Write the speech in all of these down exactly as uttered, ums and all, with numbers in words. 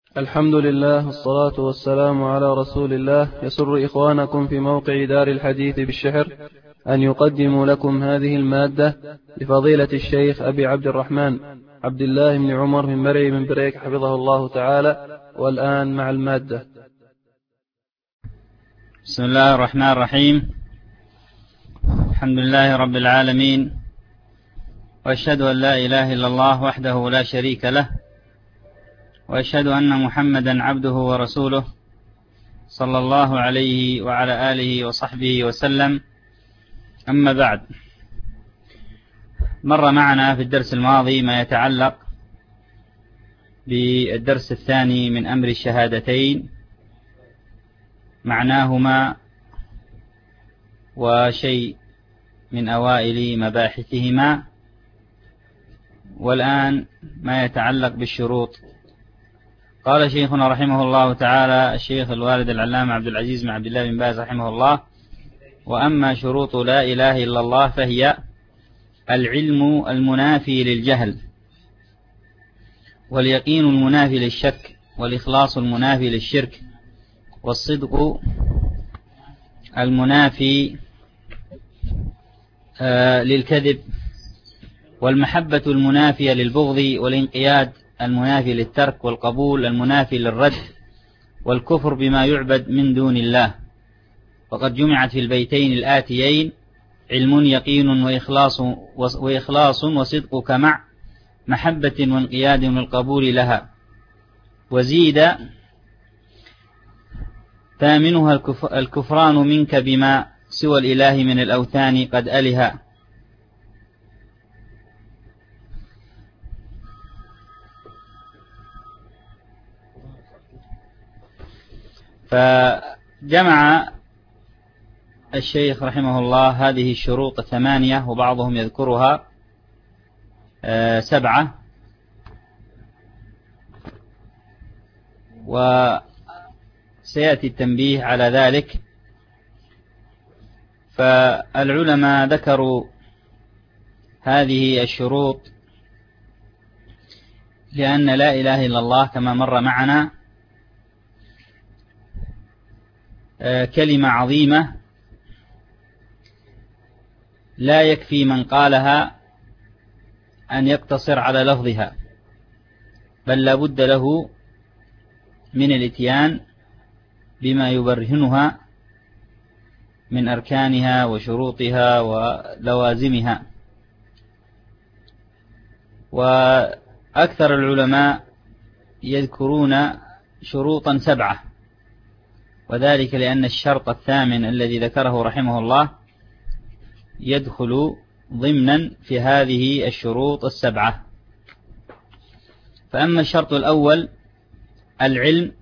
الحمد لله والصلاة والسلام على رسول الله. يسر إخوانكم في موقع دار الحديث بالشحر أن يقدموا لكم هذه المادة لفضيلة الشيخ أبي عبد الرحمن عبد الله بن عمر من مرعي من بريك حفظه الله تعالى. والآن مع المادة. بسم الله الرحمن الرحيم. الحمد لله رب العالمين، وأشهد أن لا إله إلا الله وحده لا شريك له، وأشهد أن محمدا عبده ورسوله صلى الله عليه وعلى آله وصحبه وسلم. أما بعد، مر معنا في الدرس الماضي ما يتعلق بالدرس الثاني من أمر الشهادتين، معناهما وشيء من أوائل مباحثهما، والآن ما يتعلق بالشروط. قال شيخنا رحمه الله تعالى الشيخ الوالد العلامة عبد العزيز بن عبد الله بن باز رحمه الله: وأما شروط لا إله إلا الله فهي العلم المنافي للجهل، واليقين المنافي للشك، والإخلاص المنافي للشرك، والصدق المنافي آه للكذب، والمحبة المنافية للبغض، والانقياد المنافي للترك، والقبول المنافي للرد، والكفر بما يعبد من دون الله. وقد جمعت في البيتين الآتيين علم يقين وإخلاص, وإخلاص وصدقك مع محبة وانقياد والقبول لها. وزيد ثامنها الكفران منك بما سوى الإله من الأوثان قد ألها. فجمع الشيخ رحمه الله هذه الشروط الثمانية، وبعضهم يذكرها سبعة، وسيأتي التنبيه على ذلك. فالعلماء ذكروا هذه الشروط لأن لا إله إلا الله كما مر معنا كلمة عظيمة لا يكفي من قالها أن يقتصر على لفظها، بل لا بد له من الاتيان بما يبرهنها من أركانها وشروطها ولوازمها. وأكثر العلماء يذكرون شروطا سبعة، وذلك لأن الشرط الثامن الذي ذكره رحمه الله يدخل ضمنا في هذه الشروط السبعة. فأما الشرط الأول العلم،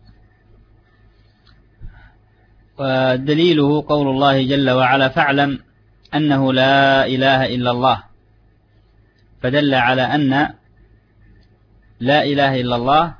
ودليله قول الله جل وعلا: فاعلم أنه لا إله إلا الله، فدل على أن لا إله إلا الله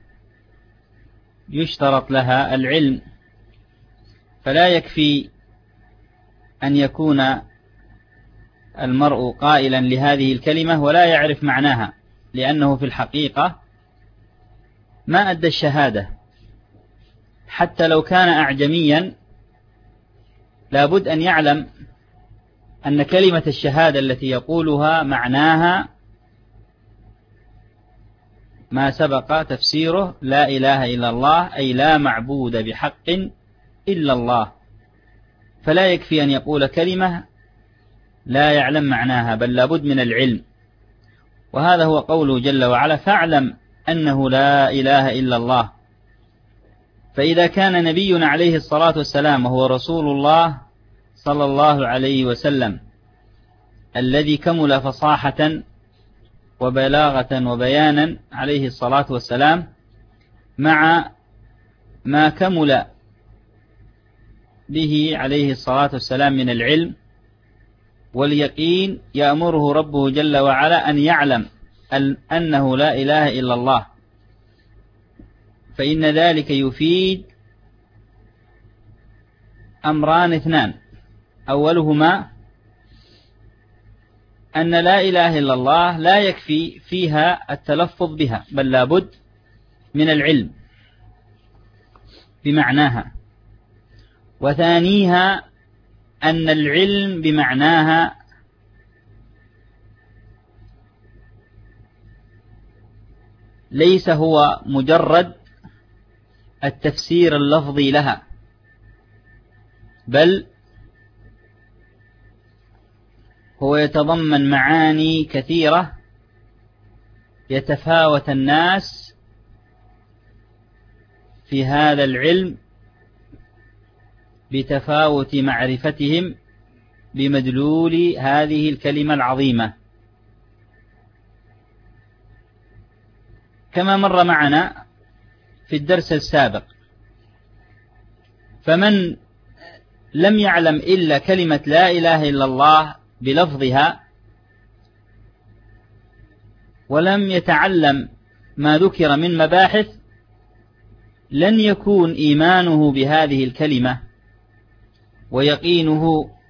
يشترط لها العلم، فلا يكفي أن يكون المرء قائلا لهذه الكلمة ولا يعرف معناها، لأنه في الحقيقة ما أدى الشهادة. حتى لو كان أعجميا لابد أن يعلم أن كلمة الشهادة التي يقولها معناها ما سبق تفسيره: لا إله إلا الله، أي لا معبود بحق إلا الله. فلا يكفي أن يقول كلمة لا يعلم معناها، بل لابد من العلم. وهذا هو قوله جل وعلا: فاعلم أنه لا إله إلا الله. فإذا كان نبينا عليه الصلاة والسلام وهو رسول الله صلى الله عليه وسلم الذي كمل فصاحة وبلاغة وبيانا عليه الصلاة والسلام، مع ما كمل به عليه الصلاة والسلام من العلم واليقين، يأمره ربه جل وعلا أن يعلم أنه لا إله إلا الله، فإن ذلك يفيد أمران اثنان: أولهما أن لا إله إلا الله لا يكفي فيها التلفظ بها، بل لابد من العلم بمعناها، وثانيها أن العلم بمعناها ليس هو مجرد التفسير اللفظي لها، بل هو يتضمن معاني كثيرة يتفاوت الناس في هذا العلم بتفاوت معرفتهم بمدلول هذه الكلمة العظيمة، كما مر معنا في الدرس السابق. فمن لم يعلم إلا كلمة لا إله إلا الله بلفظها ولم يتعلم ما ذكر من مباحث، لن يكون إيمانه بهذه الكلمة ويقينه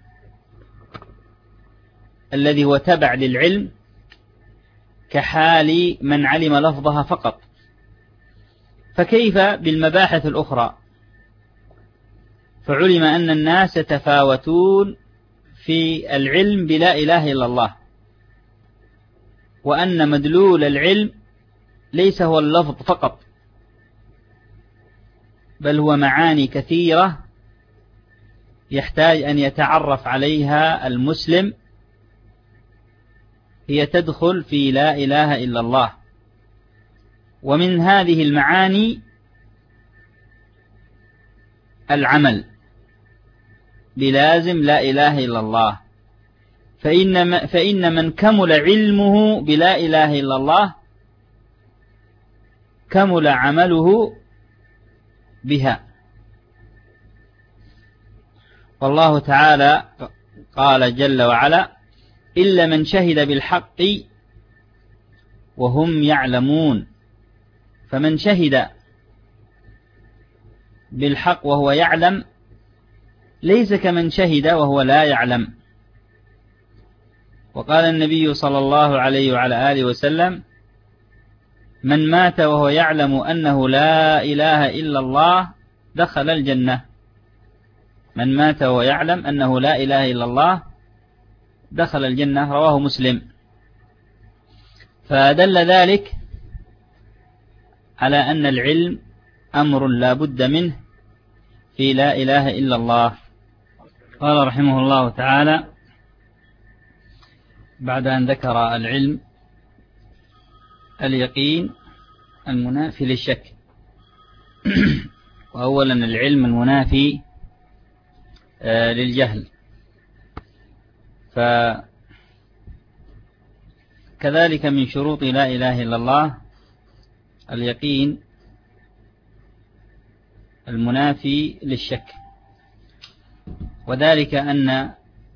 الذي هو تبع للعلم كحال من علم لفظها فقط. فكيف بالمباحث الأخرى؟ فعلم أن الناس يتفاوتون في العلم بلا إله إلا الله، وأن مدلول العلم ليس هو اللفظ فقط، بل هو معاني كثيرة يحتاج أن يتعرف عليها المسلم، هي تدخل في لا إله إلا الله. ومن هذه المعاني العمل بلازم لا إله إلا الله، فإن, فإن من كمل علمه بلا إله إلا الله كمل عمله بها. والله تعالى قال جل وعلا: إلا من شهد بالحق وهم يعلمون. فمن شهد بالحق وهو يعلم ليس كمن شهد وهو لا يعلم. وقال النبي صلى الله عليه وعلى آله وسلم: من مات وهو يعلم أنه لا إله إلا الله دخل الجنة. من مات وهو يعلم أنه لا إله إلا الله دخل الجنة، رواه مسلم. فدل ذلك على أن العلم أمر لا بد منه في لا إله إلا الله. قال رحمه الله تعالى بعد أن ذكر العلم اليقين المنافي للشك، وأولا العلم المنافي للجهل، فكذلك من شروط لا إله إلا الله اليقين المنافي للشك، وذلك أن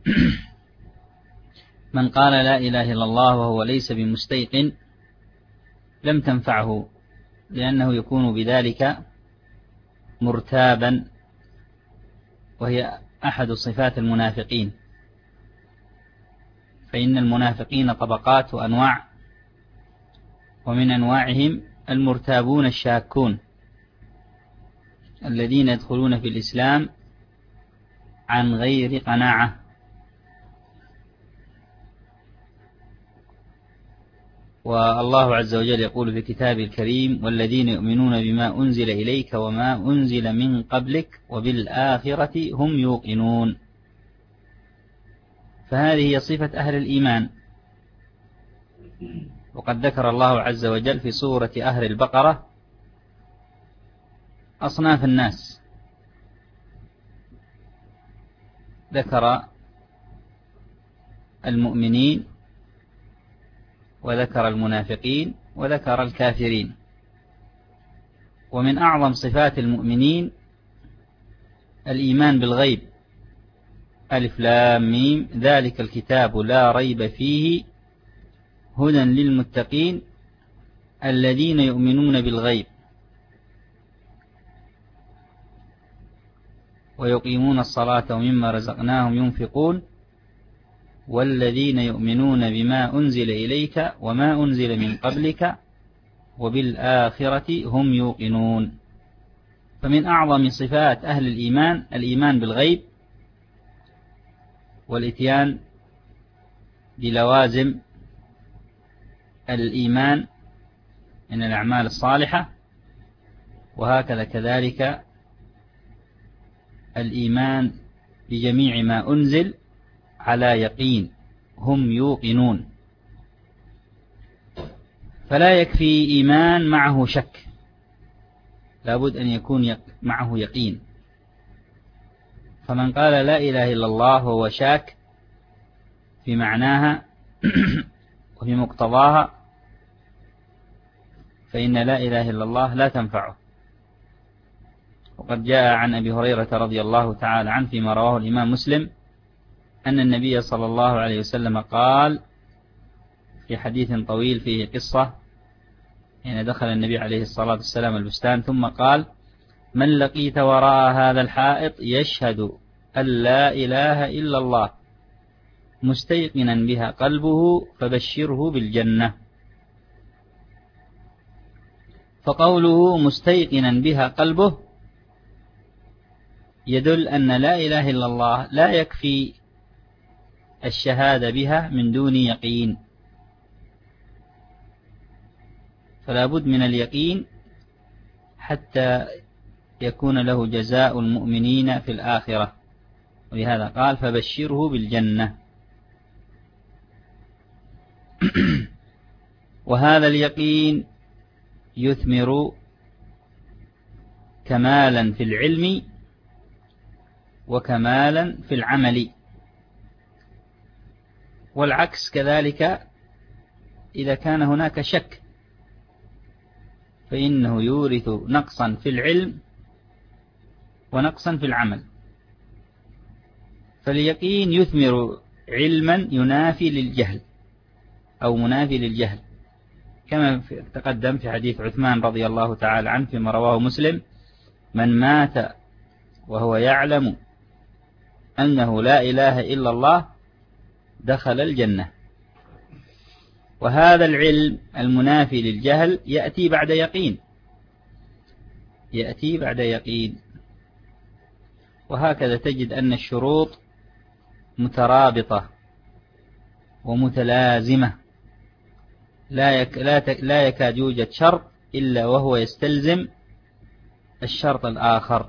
من قال لا إله إلا الله وهو ليس بمستيقن لم تنفعه، لأنه يكون بذلك مرتابا، وهي أحد صفات المنافقين. فإن المنافقين طبقات وأنواع، ومن أنواعهم المرتابون الشاكون الذين يدخلون في الإسلام عن غير قناعة. والله عز وجل يقول في كتابه الكريم: والذين يؤمنون بما أنزل إليك وما أنزل من قبلك وبالآخرة هم يوقنون. فهذه هي صفة أهل الإيمان. وقد ذكر الله عز وجل في سورة أهل البقرة أصناف الناس، ذكر المؤمنين وذكر المنافقين وذكر الكافرين. ومن أعظم صفات المؤمنين الإيمان بالغيب: ألف لام ميم ذلك الكتاب لا ريب فيه هدى للمتقين الذين يؤمنون بالغيب ويقيمون الصلاة ومما رزقناهم ينفقون والذين يؤمنون بما أنزل إليك وما أنزل من قبلك وبالآخرة هم يوقنون. فمن أعظم صفات أهل الإيمان الإيمان بالغيب والإتيان بلوازم الإيمان من الأعمال الصالحة، وهكذا كذلك الإيمان بجميع ما أنزل على يقين، هم يوقنون. فلا يكفي إيمان معه شك، لابد أن يكون معه يقين. فمن قال لا إله إلا الله وهو شاك في معناها وفي مقتضاها فإن لا إله إلا الله لا تنفعه. وقد جاء عن أبي هريرة رضي الله تعالى عنه فيما رواه الإمام مسلم أن النبي صلى الله عليه وسلم قال في حديث طويل فيه قصة، حين دخل النبي عليه الصلاة والسلام البستان ثم قال: من لقيت وراء هذا الحائط يشهد أن لا إله إلا الله مستيقنا بها قلبه فبشره بالجنة. فقوله مستيقنا بها قلبه يدل أن لا إله إلا الله لا يكفي الشهادة بها من دون يقين، فلا بد من اليقين حتى يكون له جزاء المؤمنين في الآخرة، ولهذا قال فبشره بالجنة. وهذا اليقين يثمر كمالا في العلم وكمالا في العمل، والعكس كذلك إذا كان هناك شك فإنه يورث نقصا في العلم ونقصا في العمل. فاليقين يثمر علما ينافي للجهل أو منافي للجهل، كما تقدم في حديث عثمان رضي الله تعالى عنه فيما رواه مسلم: من مات وهو يعلم أنه لا إله إلا الله دخل الجنة. وهذا العلم المنافي للجهل يأتي بعد يقين، يأتي بعد يقين. وهكذا تجد أن الشروط مترابطة ومتلازمة، لا يك لا, لا يكاد يوجد شرط إلا وهو يستلزم الشرط الآخر.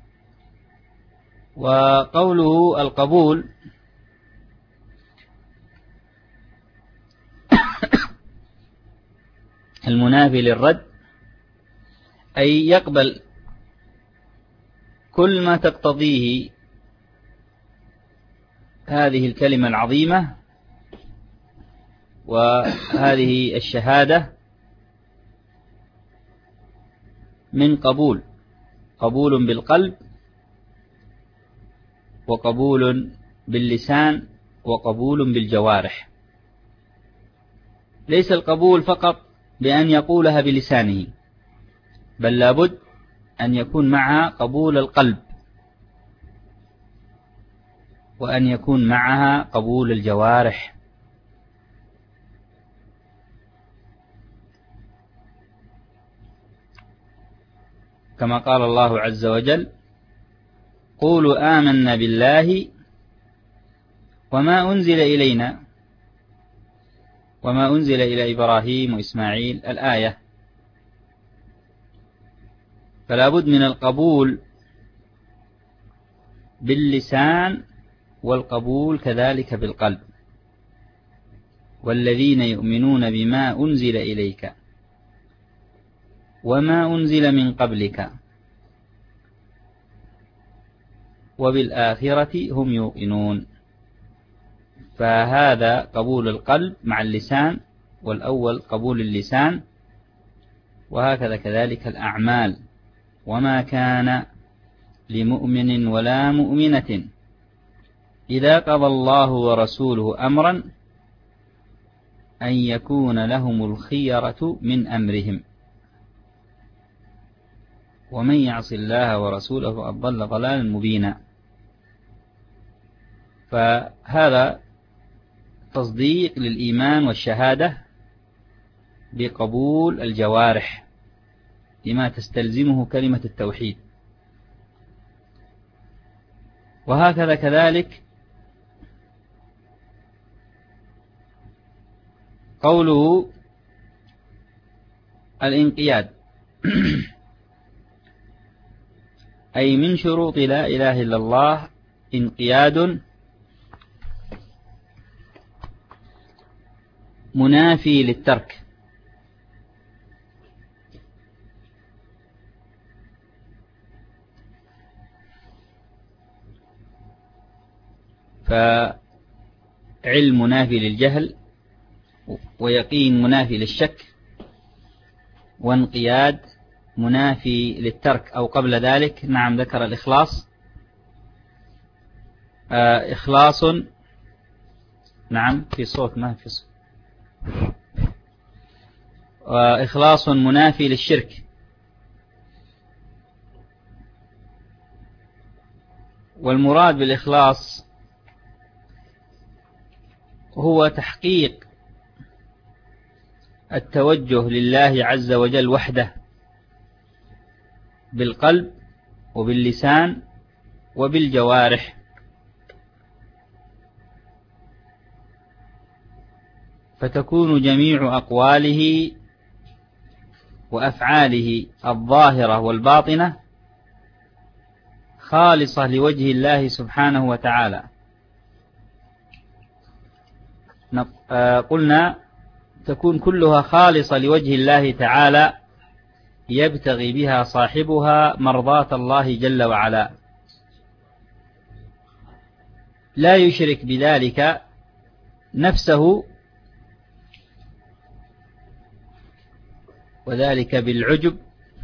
وقوله القبول المنافي للرد، أي يقبل كل ما تقتضيه هذه الكلمة العظيمة وهذه الشهادة من قبول، قبول بالقلب وقبول باللسان وقبول بالجوارح. ليس القبول فقط بأن يقولها بلسانه، بل لابد أن يكون معها قبول القلب، وأن يكون معها قبول الجوارح. كما قال الله عز وجل: قولوا آمنا بالله وما أنزل إلينا وما أنزل إلى إبراهيم وإسماعيل، الآية. فلا بد من القبول باللسان والقبول كذلك بالقلب. والذين يؤمنون بما أنزل إليك وما أنزل من قبلك وبالآخرة هم يوقنون. فهذا قبول القلب مع اللسان، والأول قبول اللسان، وهكذا كذلك الأعمال. وما كان لمؤمن ولا مؤمنة إذا قضى الله ورسوله أمرا أن يكون لهم الخيرة من أمرهم ومن يعص الله ورسوله فقد ضل ضلالا مبينا. فهذا تصديق للإيمان والشهادة بقبول الجوارح لما تستلزمه كلمة التوحيد. وهكذا كذلك قوله الانقياد أي من شروط لا إله إلا الله انقياد منافي للترك. فعلم منافي للجهل، ويقين منافي للشك، وانقياد منافي للترك. أو قبل ذلك نعم ذكر الإخلاص، آه إخلاص، نعم في صوت ما في صوت، آه إخلاص منافي للشرك، والمراد بالإخلاص هو تحقيق التوجه لله عز وجل وحده بالقلب وباللسان وبالجوارح، فتكون جميع أقواله وأفعاله الظاهرة والباطنة خالصة لوجه الله سبحانه وتعالى. قلنا تكون كلها خالصة لوجه الله تعالى يبتغي بها صاحبها مرضاة الله جل وعلا، لا يشرك بذلك نفسه، وذلك بالعجب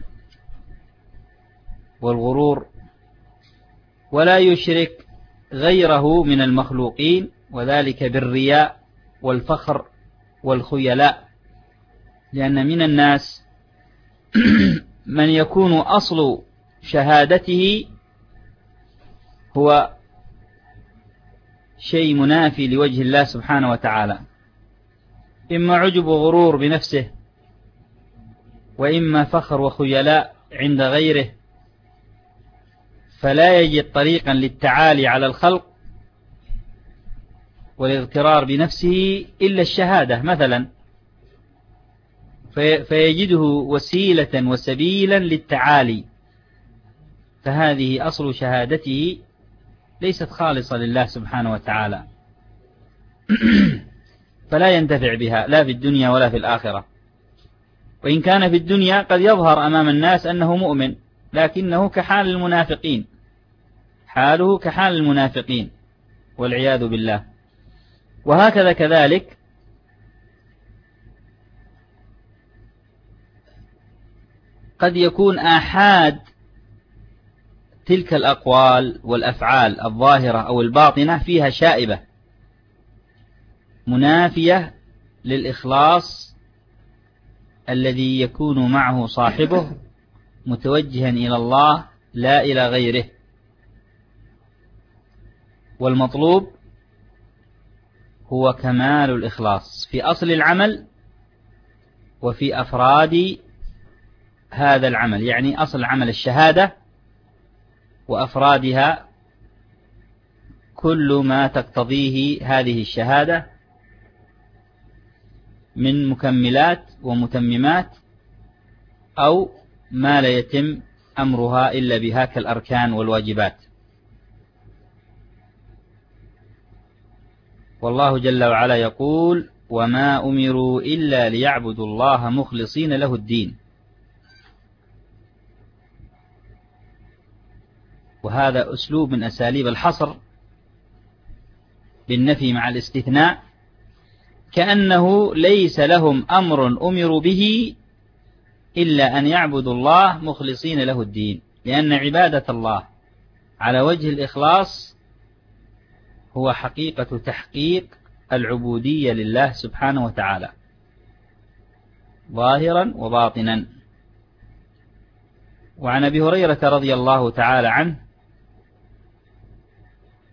والغرور، ولا يشرك غيره من المخلوقين، وذلك بالرياء والفخر والخيلاء. لأن من الناس من يكون أصل شهادته هو شيء منافي لوجه الله سبحانه وتعالى، إما عجب وغرور بنفسه، وإما فخر وخيلاء عند غيره، فلا يجد طريقا للتعالي على الخلق والاغترار بنفسه إلا الشهادة مثلا، فيجده وسيلة وسبيلا للتعالي، فهذه أصل شهادته ليست خالصة لله سبحانه وتعالى، فلا ينتفع بها لا في الدنيا ولا في الآخرة. وإن كان في الدنيا قد يظهر أمام الناس أنه مؤمن، لكنه كحال المنافقين، حاله كحال المنافقين والعياذ بالله. وهكذا كذلك قد يكون آحاد تلك الأقوال والأفعال الظاهرة أو الباطنة فيها شائبة منافية للإخلاص الذي يكون معه صاحبه متوجها إلى الله لا إلى غيره. والمطلوب هو كمال الإخلاص في أصل العمل وفي أفراد هذا العمل، يعني أصل عمل الشهادة وأفرادها كل ما تقتضيه هذه الشهادة من مكملات ومتممات، أو ما لا يتم أمرها إلا بها كالأركان والواجبات. والله جل وعلا يقول: وما أمروا إلا ليعبدوا الله مخلصين له الدين. وهذا أسلوب من أساليب الحصر بالنفي مع الاستثناء، كأنه ليس لهم أمر أمروا به إلا أن يعبدوا الله مخلصين له الدين، لأن عبادة الله على وجه الإخلاص هو حقيقة تحقيق العبودية لله سبحانه وتعالى ظاهرا وباطنا. وعن أبي هريرة رضي الله تعالى عنه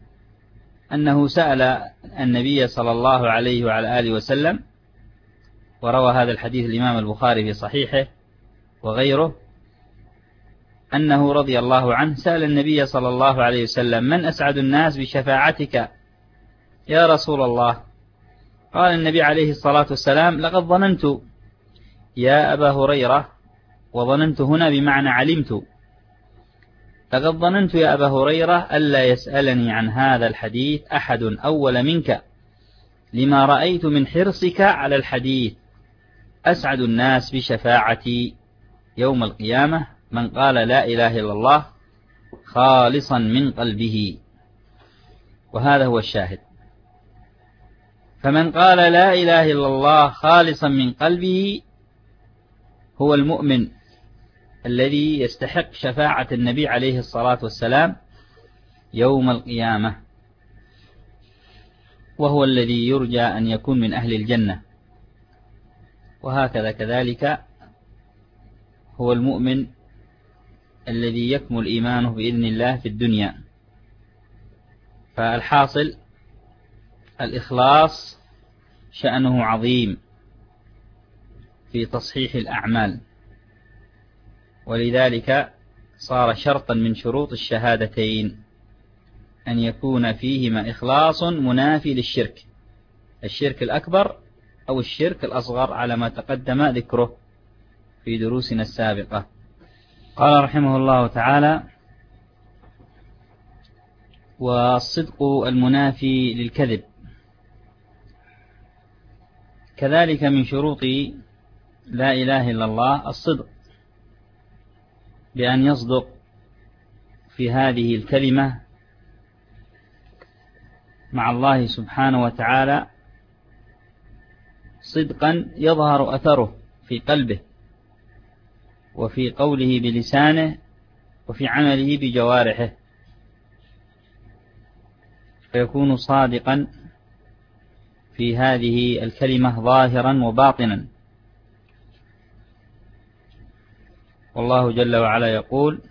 أنه سأل النبي صلى الله عليه وعلى آله وسلم وروى هذا الحديث الإمام البخاري في صحيحه وغيره، أنه رضي الله عنه سأل النبي صلى الله عليه وسلم: من أسعد الناس بشفاعتك يا رسول الله؟ قال النبي عليه الصلاة والسلام: لقد ظننت يا أبا هريرة، وظننت هنا بمعنى علمت، لقد ظننت يا أبا هريرة ألا يسألني عن هذا الحديث أحد أول منك، لما رأيت من حرصك على الحديث. أسعد الناس بشفاعتي يوم القيامة من قال لا إله إلا الله خالصا من قلبه. وهذا هو الشاهد. فمن قال لا إله إلا الله خالصا من قلبه هو المؤمن الذي يستحق شفاعة النبي عليه الصلاة والسلام يوم القيامة، وهو الذي يرجى أن يكون من أهل الجنة. وهكذا كذلك هو المؤمن الذي يكمل إيمانه بإذن الله في الدنيا. فالحاصل الإخلاص شأنه عظيم في تصحيح الأعمال، ولذلك صار شرطا من شروط الشهادتين أن يكون فيهما إخلاص منافي للشرك، الشرك الأكبر أو الشرك الأصغر، على ما تقدم ذكره في دروسنا السابقة. قال رحمه الله تعالى: والصدق المنافي للكذب. كذلك من شروط لا إله إلا الله الصدق، بأن يصدق في هذه الكلمة مع الله سبحانه وتعالى صدقا يظهر أثره في قلبه وفي قوله بلسانه وفي عمله بجوارحه، فيكون صادقا في هذه الكلمة ظاهرا وباطنا. والله جل وعلا يقول: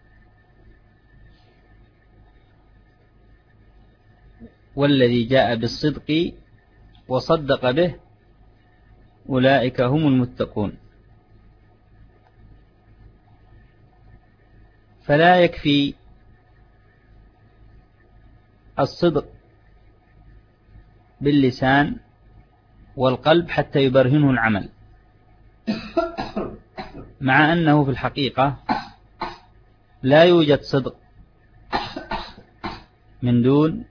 والذي جاء بالصدق وصدق به أولئك هم المتقون. فلا يكفي الصدق باللسان والقلب حتى يبرهنه العمل، مع أنه في الحقيقة لا يوجد صدق من دون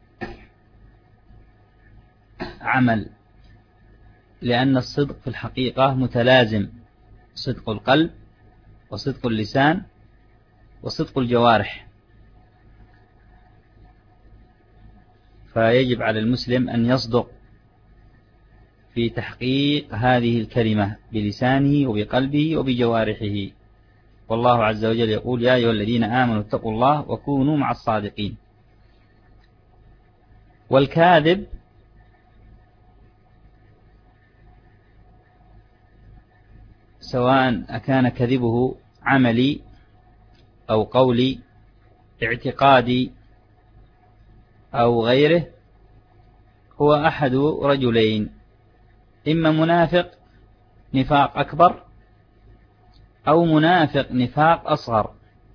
عمل، لأن الصدق في الحقيقة متلازم: صدق القلب وصدق اللسان وصدق الجوارح. فيجب على المسلم أن يصدق في تحقيق هذه الكلمة بلسانه وبقلبه وبجوارحه. والله عز وجل يقول: يا أيها الذين آمنوا اتقوا الله وكونوا مع الصادقين. والكاذب سواء أكان كذبه عملي أو قولي اعتقادي أو غيره، هو أحد رجلين: إما منافق نفاق أكبر أو منافق نفاق أصغر،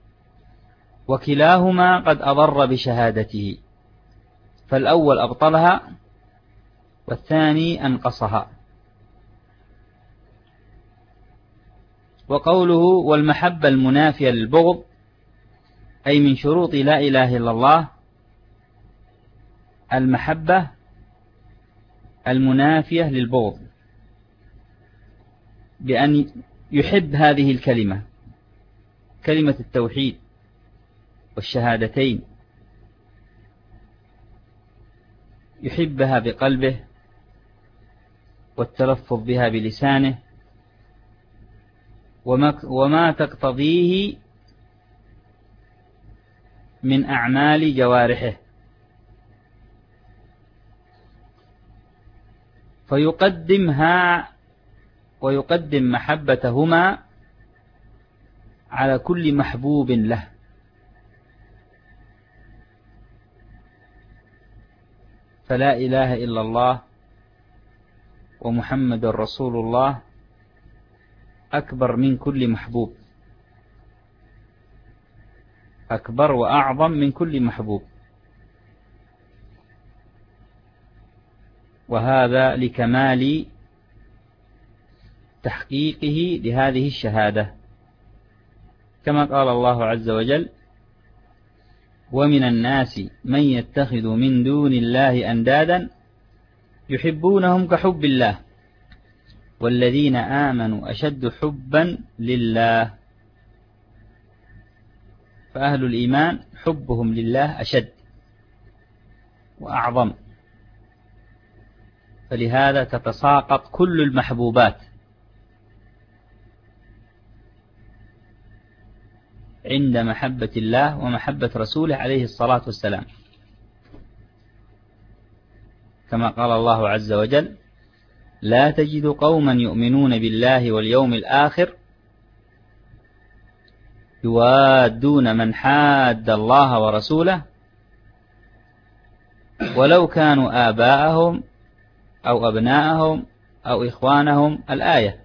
وكلاهما قد أضر بشهادته، فالأول أبطلها والثاني أنقصها. وقوله والمحبة المنافية للبغض، أي من شروط لا إله إلا الله المحبة المنافية للبغض، بأن يحب هذه الكلمة، كلمة التوحيد والشهادتين، يحبها بقلبه والتلفظ بها بلسانه، وما, وما تقتضيه من أعمال جوارحه، فيقدمها ويقدم محبتهما على كل محبوب له. فلا إله إلا الله ومحمد رسول الله أكبر من كل محبوب، أكبر وأعظم من كل محبوب، وهذا لكمال تحقيقه لهذه الشهادة، كما قال الله عز وجل: ومن الناس من يتخذ من دون الله أندادا يحبونهم كحب الله والذين آمنوا أشد حبا لله. فأهل الإيمان حبهم لله أشد وأعظم، فلهذا تتساقط كل المحبوبات عند محبة الله ومحبة رسوله عليه الصلاة والسلام، كما قال الله عز وجل: لا تجد قوما يؤمنون بالله واليوم الآخر يوادون من حاد الله ورسوله ولو كانوا آباءهم أو أبناءهم أو إخوانهم، الآية.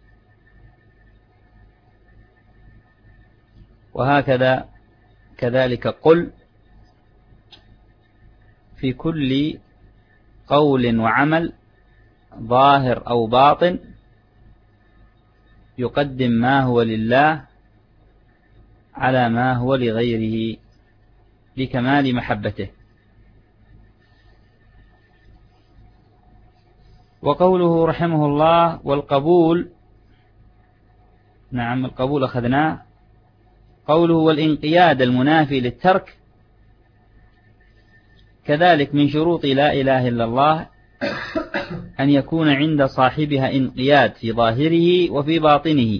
وهكذا كذلك قل في كل قول وعمل ظاهر أو باطن يقدم ما هو لله على ما هو لغيره لكمال محبته. وقوله رحمه الله: والقبول، نعم القبول أخذناه. قوله: والانقياد المنافي للترك، كذلك من شروط لا إله إلا الله أن يكون عند صاحبها انقياد في ظاهره وفي باطنه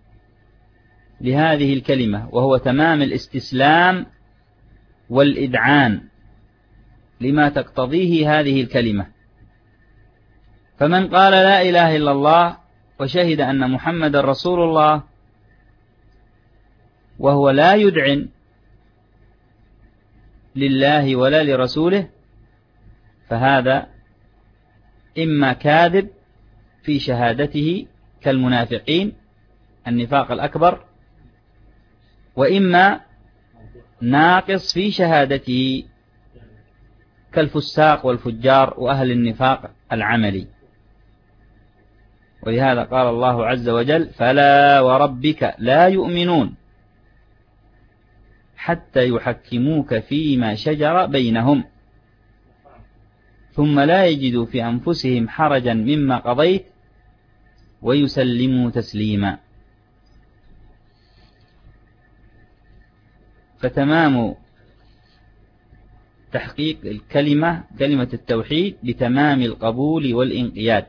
لهذه الكلمة، وهو تمام الاستسلام والإذعان لما تقتضيه هذه الكلمة. فمن قال لا إله إلا الله وشهد أن محمد رسول الله وهو لا يدعن لله ولا لرسوله، فهذا إما كاذب في شهادته كالمنافقين النفاق الأكبر، وإما ناقص في شهادته كالفساق والفجار وأهل النفاق العملي. ولهذا قال الله عز وجل: فلا وربك لا يؤمنون حتى يحكموك فيما شجر بينهم ثم لا يجدوا في أنفسهم حرجا مما قضيت ويسلموا تسليما. فتمام تحقيق الكلمة كلمة التوحيد بتمام القبول والانقياد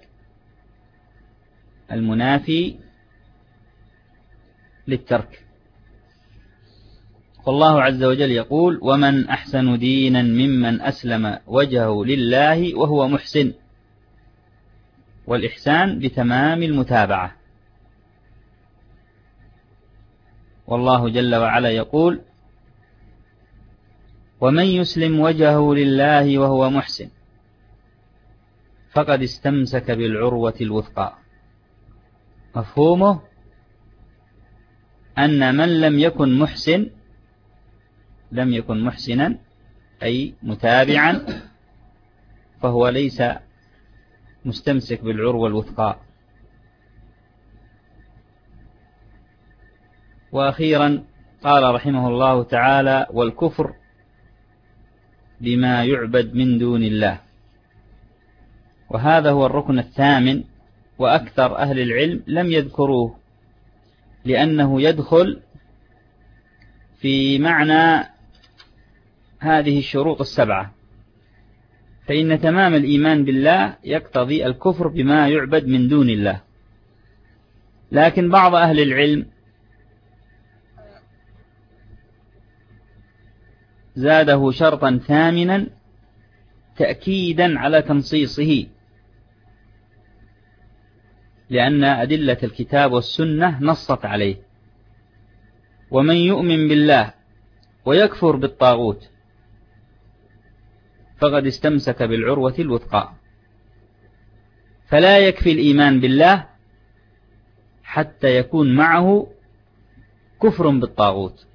المنافي للترك. والله عز وجل يقول: ومن أحسن دينا ممن أسلم وجهه لله وهو محسن. والإحسان بتمام المتابعة. والله جل وعلا يقول: ومن يسلم وجهه لله وهو محسن فقد استمسك بالعروة الوثقى. مفهومه أن من لم يكن محسن لم يكن محسنا أي متابعا، فهو ليس مستمسك بالعروة الوثقى. وأخيرا قال رحمه الله تعالى: والكفر بما يعبد من دون الله. وهذا هو الركن الثامن، وأكثر أهل العلم لم يذكروه لأنه يدخل في معنى هذه الشروط السبعة. فإن تمام الإيمان بالله يقتضي الكفر بما يعبد من دون الله، لكن بعض أهل العلم زاده شرطا ثامنا تأكيدا على تنصيصه، لأن أدلة الكتاب والسنة نصت عليه: ومن يؤمن بالله ويكفر بالطاغوت فقد استمسك بالعروة الوثقى. فلا يكفي الإيمان بالله حتى يكون معه كفر بالطاغوت.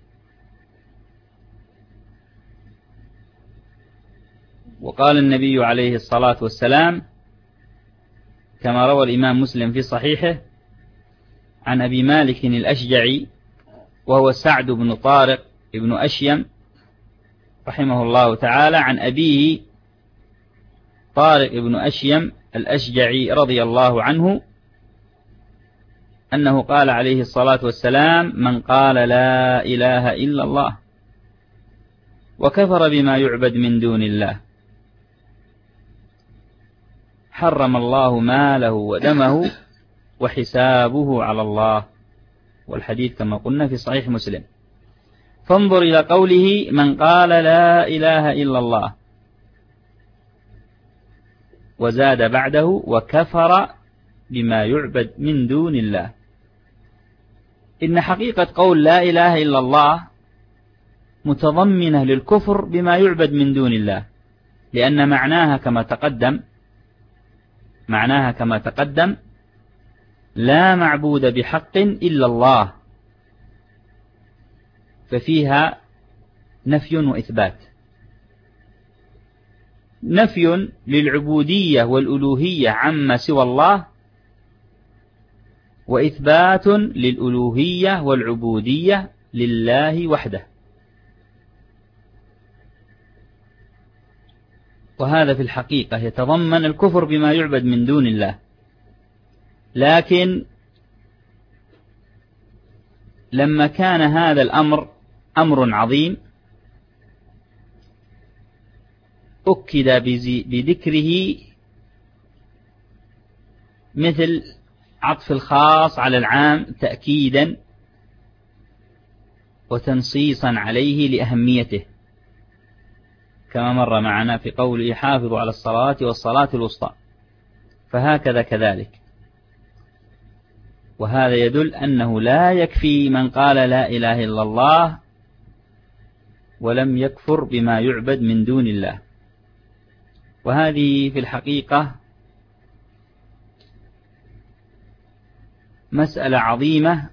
وقال النبي عليه الصلاة والسلام كما روى الإمام مسلم في صحيحه عن أبي مالك الأشجعي وهو سعد بن طارق بن أشيم رحمه الله تعالى عن أبيه طارق بن أشيم الأشجعي رضي الله عنه أنه قال عليه الصلاة والسلام: من قال لا إله إلا الله وكفر بما يعبد من دون الله حرم الله ماله ودمه وحسابه على الله. والحديث كما قلنا في صحيح مسلم. فانظر إلى قوله: من قال لا إله إلا الله، وزاد بعده: وكفر بما يعبد من دون الله. إن حقيقة قول لا إله إلا الله متضمنة للكفر بما يعبد من دون الله، لأن معناها كما تقدم معناها كما تقدم لا معبود بحق إلا الله، ففيها نفي وإثبات. نفي للعبودية والألوهية عما سوى الله، وإثبات للألوهية والعبودية لله وحده. وهذا في الحقيقة يتضمن الكفر بما يعبد من دون الله. لكن لما كان هذا الأمر أمر عظيم أكد بذكره مثل عطف الخاص على العام تأكيدا وتنصيصا عليه لأهميته، كما مر معنا في قوله: حافظوا على الصلاة والصلاة الوسطى. فهكذا كذلك. وهذا يدل أنه لا يكفي من قال لا إله إلا الله ولم يكفر بما يعبد من دون الله. وهذه في الحقيقة مسألة عظيمة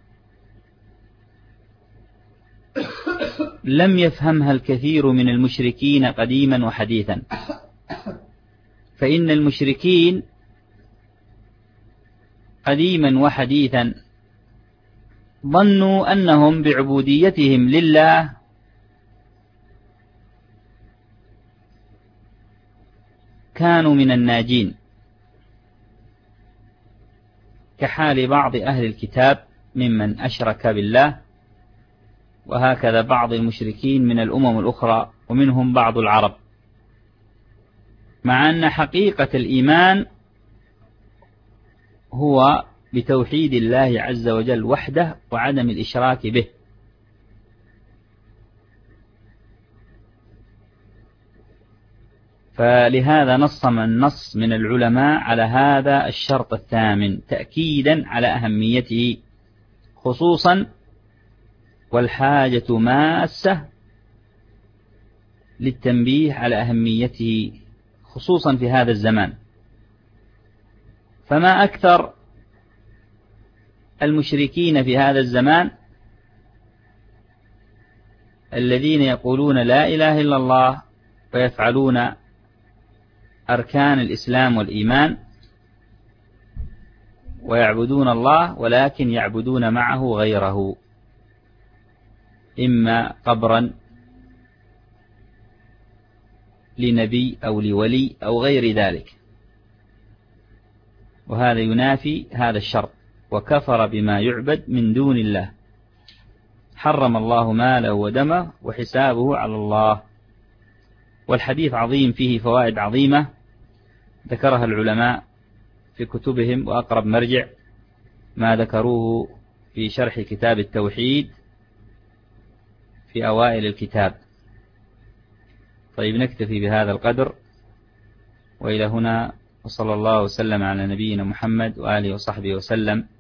لم يفهمها الكثير من المشركين قديما وحديثا. فإن المشركين قديما وحديثا ظنوا أنهم بعبوديتهم لله كانوا من الناجين، كحال بعض أهل الكتاب ممن أشرك بالله، وهكذا بعض المشركين من الأمم الأخرى ومنهم بعض العرب، مع أن حقيقة الإيمان هو بتوحيد الله عز وجل وحده وعدم الإشراك به. فلهذا نص من نص من العلماء على هذا الشرط الثامن تأكيدا على أهميته خصوصا، والحاجة ماسة للتنبيه على أهميته خصوصا في هذا الزمان. فما أكثر المشركين في هذا الزمان الذين يقولون لا إله إلا الله ويفعلون أركان الإسلام والإيمان ويعبدون الله، ولكن يعبدون معه غيره، إما قبرا لنبي أو لولي أو غير ذلك. وهذا ينافي هذا الشرط: وكفر بما يعبد من دون الله حرم الله ماله ودمه وحسابه على الله. والحديث عظيم فيه فوائد عظيمة ذكرها العلماء في كتبهم، وأقرب مرجع ما ذكروه في شرح كتاب التوحيد في أوائل الكتاب. طيب، نكتفي بهذا القدر، وإلى هنا، وصلى الله وسلم على نبينا محمد وآله وصحبه وسلم.